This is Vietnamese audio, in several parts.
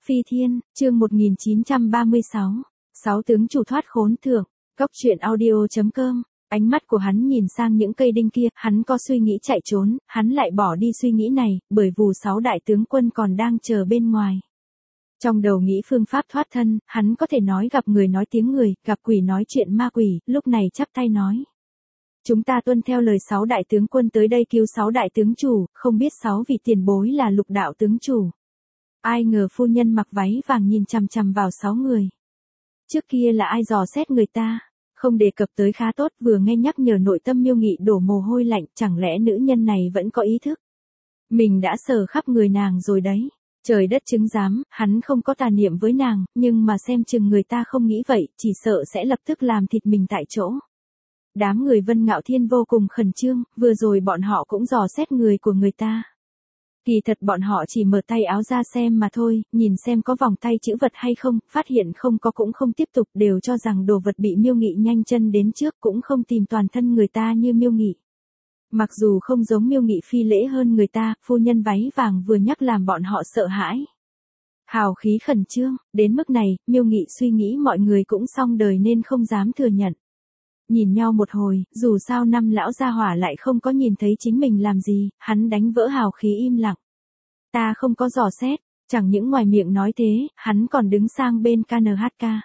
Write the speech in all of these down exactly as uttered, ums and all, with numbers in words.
Phi Thiên, chương một nghìn chín trăm ba mươi sáu. Sáu tướng chủ thoát khốn thượng. Cốc truyện audio.com. Ánh mắt của hắn nhìn sang những cây đinh kia, hắn có suy nghĩ chạy trốn, hắn lại bỏ đi suy nghĩ này, bởi vù sáu đại tướng quân còn đang chờ bên ngoài. Trong đầu nghĩ phương pháp thoát thân, hắn có thể nói gặp người nói tiếng người, gặp quỷ nói chuyện ma quỷ, lúc này chắp tay nói. Chúng ta tuân theo lời sáu đại tướng quân tới đây cứu sáu đại tướng chủ, không biết sáu vị tiền bối là Lục đạo tướng chủ. Ai ngờ phu nhân mặc váy vàng nhìn chằm chằm vào sáu người. Trước kia là ai dò xét người ta, không đề cập tới khá tốt, vừa nghe nhắc nhở nội tâm Miêu Nghị đổ mồ hôi lạnh, chẳng lẽ nữ nhân này vẫn có ý thức. Mình đã sờ khắp người nàng rồi đấy, trời đất chứng giám, hắn không có tà niệm với nàng, nhưng mà xem chừng người ta không nghĩ vậy, chỉ sợ sẽ lập tức làm thịt mình tại chỗ. Đám người Vân Ngạo Thiên vô cùng khẩn trương, vừa rồi bọn họ cũng dò xét người của người ta. Kỳ thật bọn họ chỉ mở tay áo ra xem mà thôi, nhìn xem có vòng tay chữ vật hay không, phát hiện không có cũng không tiếp tục, đều cho rằng đồ vật bị Miêu Nghị nhanh chân đến trước, cũng không tìm toàn thân người ta như Miêu Nghị. Mặc dù không giống Miêu Nghị phi lễ hơn người ta, phu nhân váy vàng vừa nhắc làm bọn họ sợ hãi. Hào khí khẩn trương, đến mức này, Miêu Nghị suy nghĩ mọi người cũng xong đời nên không dám thừa nhận. Nhìn nhau một hồi, dù sao năm lão gia hỏa lại không có nhìn thấy chính mình làm gì, hắn đánh vỡ hào khí im lặng. Ta không có dò xét, chẳng những ngoài miệng nói thế, hắn còn đứng sang bên ca en hát ca.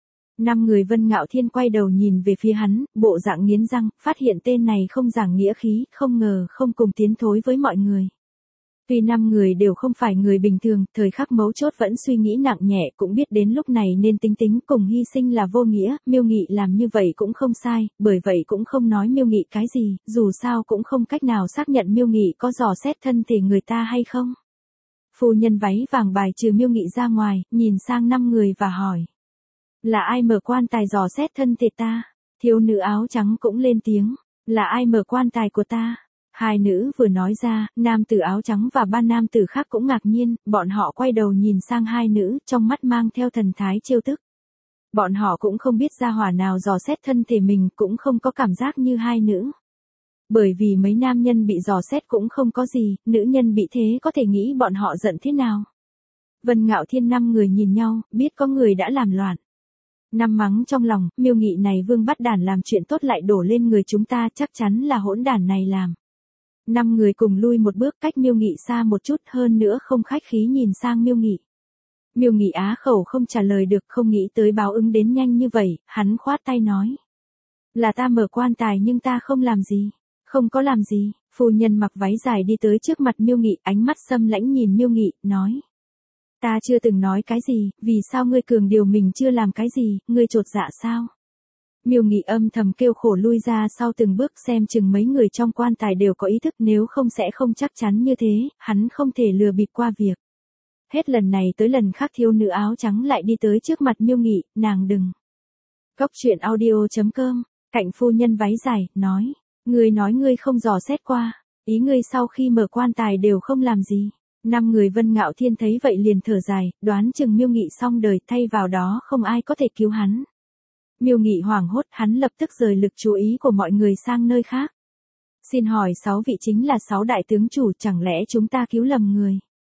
Năm người Vân Ngạo Thiên quay đầu nhìn về phía hắn, bộ dạng nghiến răng, phát hiện tên này không giảng nghĩa khí, không ngờ không cùng tiến thối với mọi người. Tuy năm người đều không phải người bình thường, thời khắc mấu chốt vẫn suy nghĩ nặng nhẹ, cũng biết đến lúc này nên tính tính cùng hy sinh là vô nghĩa, Miêu Nghị làm như vậy cũng không sai, bởi vậy cũng không nói Miêu Nghị cái gì, dù sao cũng không cách nào xác nhận Miêu Nghị có dò xét thân thể người ta hay không. Phu nhân váy vàng bài trừ Miêu Nghị ra ngoài, nhìn sang năm người và hỏi. Là ai mở quan tài dò xét thân thể ta? Thiếu nữ áo trắng cũng lên tiếng. Là ai mở quan tài của ta? Hai nữ vừa nói ra, nam tử áo trắng và ba nam tử khác cũng ngạc nhiên, bọn họ quay đầu nhìn sang hai nữ, trong mắt mang theo thần thái trêu tức. Bọn họ cũng không biết gia hỏa nào dò xét thân thể mình, cũng không có cảm giác như hai nữ. Bởi vì mấy nam nhân bị dò xét cũng không có gì, nữ nhân bị thế có thể nghĩ bọn họ giận thế nào. Vân Ngạo Thiên năm người nhìn nhau, biết có người đã làm loạn. Năm mắng trong lòng, Miêu Nghị này vương bắt đản làm chuyện tốt lại đổ lên người chúng ta, chắc chắn là hỗn đản này làm. Năm người cùng lui một bước cách Miêu Nghị xa một chút, hơn nữa không khách khí nhìn sang Miêu Nghị. Miêu Nghị á khẩu không trả lời được, không nghĩ tới báo ứng đến nhanh như vậy, hắn khoát tay nói. Là ta mở quan tài nhưng ta không làm gì, không có làm gì. Phu nhân mặc váy dài đi tới trước mặt Miêu Nghị, ánh mắt xâm lãnh nhìn Miêu Nghị, nói. Ta chưa từng nói cái gì, vì sao ngươi cường điều mình chưa làm cái gì, ngươi chột dạ sao? Miêu Nghị âm thầm kêu khổ lui ra sau từng bước, xem chừng mấy người trong quan tài đều có ý thức, nếu không sẽ không chắc chắn như thế, hắn không thể lừa bịp qua việc. Hết lần này tới lần khác thiếu nữ áo trắng lại đi tới trước mặt Miêu Nghị, nàng đừng. Cốc truyện audio.com, cạnh phu nhân váy dài, nói, ngươi nói ngươi không dò xét qua, ý ngươi sau khi mở quan tài đều không làm gì. Năm người Vân Ngạo Thiên thấy vậy liền thở dài, đoán chừng Miêu Nghị xong đời, thay vào đó không ai có thể cứu hắn. Miêu Nghị hoảng hốt, hắn lập tức rời lực chú ý của mọi người sang nơi khác. Xin hỏi sáu vị chính là sáu đại tướng chủ, chẳng lẽ chúng ta cứu lầm người?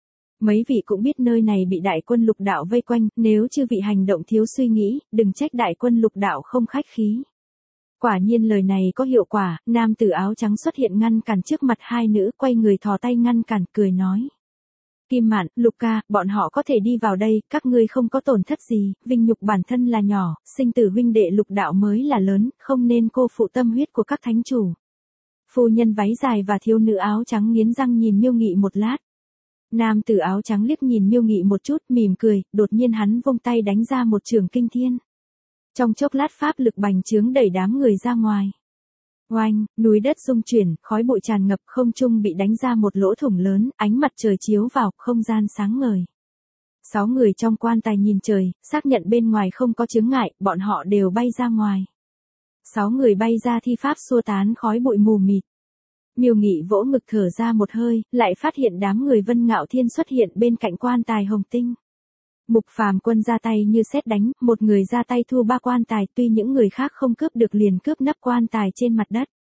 Mấy vị cũng biết nơi này bị đại quân Lục đạo vây quanh, nếu chư vị hành động thiếu suy nghĩ, đừng trách đại quân Lục đạo không khách khí. Quả nhiên lời này có hiệu quả, nam tử áo trắng xuất hiện ngăn cản trước mặt hai nữ, quay người thò tay ngăn cản, cười nói. Kim Mạn, Lục ca, bọn họ có thể đi vào đây, các ngươi không có tổn thất gì, vinh nhục bản thân là nhỏ, sinh tử huynh đệ Lục đạo mới là lớn, không nên cô phụ tâm huyết của các thánh chủ. Phu nhân váy dài và thiếu nữ áo trắng nghiến răng nhìn Miêu Nghị một lát. Nam tử áo trắng liếc nhìn Miêu Nghị một chút, mỉm cười, đột nhiên hắn vung tay đánh ra một chưởng kinh thiên. Trong chốc lát pháp lực bành trướng đẩy đám người ra ngoài. Oanh, núi đất rung chuyển, khói bụi tràn ngập, không trung bị đánh ra một lỗ thủng lớn, ánh mặt trời chiếu vào, không gian sáng ngời. Sáu người trong quan tài nhìn trời, xác nhận bên ngoài không có chướng ngại, bọn họ đều bay ra ngoài. Sáu người bay ra thi pháp xua tán khói bụi mù mịt. Miêu Nghị vỗ ngực thở ra một hơi, lại phát hiện đám người Vân Ngạo Thiên xuất hiện bên cạnh quan tài hồng tinh. Mục Phàm Quân ra tay như sét đánh, một người ra tay thu ba quan tài, tuy những người khác không cướp được liền cướp nắp quan tài trên mặt đất.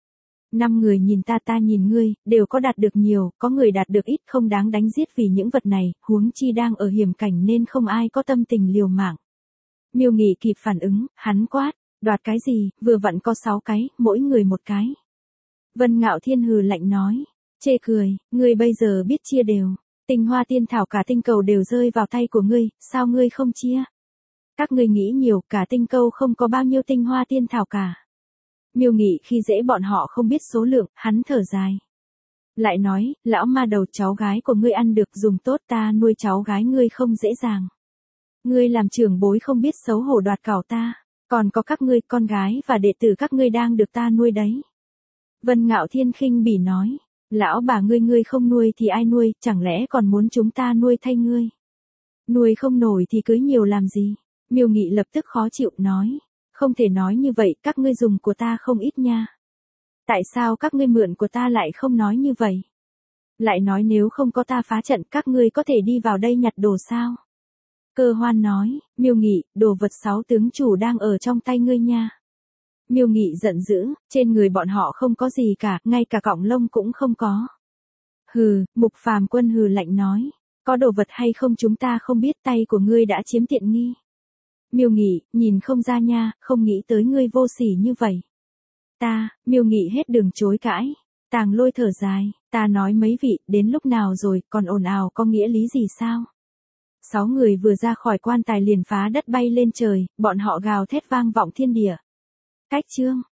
Năm người nhìn ta ta nhìn ngươi, đều có đạt được nhiều, có người đạt được ít không đáng đánh giết vì những vật này, huống chi đang ở hiểm cảnh nên không ai có tâm tình liều mạng. Miêu Nghị kịp phản ứng, hắn quát, đoạt cái gì, vừa vặn có sáu cái, mỗi người một cái. Vân Ngạo Thiên hừ lạnh nói, chê cười, ngươi bây giờ biết chia đều, tinh hoa tiên thảo cả tinh cầu đều rơi vào tay của ngươi, sao ngươi không chia? Các ngươi nghĩ nhiều, cả tinh cầu không có bao nhiêu tinh hoa tiên thảo cả. Miêu Nghị khi dễ bọn họ không biết số lượng, hắn thở dài. Lại nói, lão ma đầu cháu gái của ngươi ăn được dùng tốt ta nuôi cháu gái ngươi không dễ dàng. Ngươi làm trưởng bối không biết xấu hổ đoạt cảo ta, còn có các ngươi con gái và đệ tử các ngươi đang được ta nuôi đấy. Vân Ngạo Thiên khinh bỉ nói, lão bà ngươi ngươi không nuôi thì ai nuôi, chẳng lẽ còn muốn chúng ta nuôi thay ngươi. Nuôi không nổi thì cưới nhiều làm gì, Miêu Nghị lập tức khó chịu nói, không thể nói như vậy, các ngươi dùng của ta không ít nha. Tại sao các ngươi mượn của ta lại không nói như vậy? Lại nói nếu không có ta phá trận các ngươi có thể đi vào đây nhặt đồ sao? Cơ Hoan nói, Miêu Nghị, đồ vật sáu tướng chủ đang ở trong tay ngươi nha. Miêu Nghị giận dữ, trên người bọn họ không có gì cả, ngay cả cọng lông cũng không có. Hừ, Mục Phàm Quân hừ lạnh nói, có đồ vật hay không chúng ta không biết, tay của ngươi đã chiếm tiện nghi. Miêu Nghị, nhìn không ra nha, không nghĩ tới ngươi vô sỉ như vậy. Ta, Miêu Nghị hết đường chối cãi. Tàng Lôi thở dài, ta nói mấy vị, đến lúc nào rồi, còn ồn ào có nghĩa lý gì sao? Sáu người vừa ra khỏi quan tài liền phá đất bay lên trời, bọn họ gào thét vang vọng thiên địa. Cách chương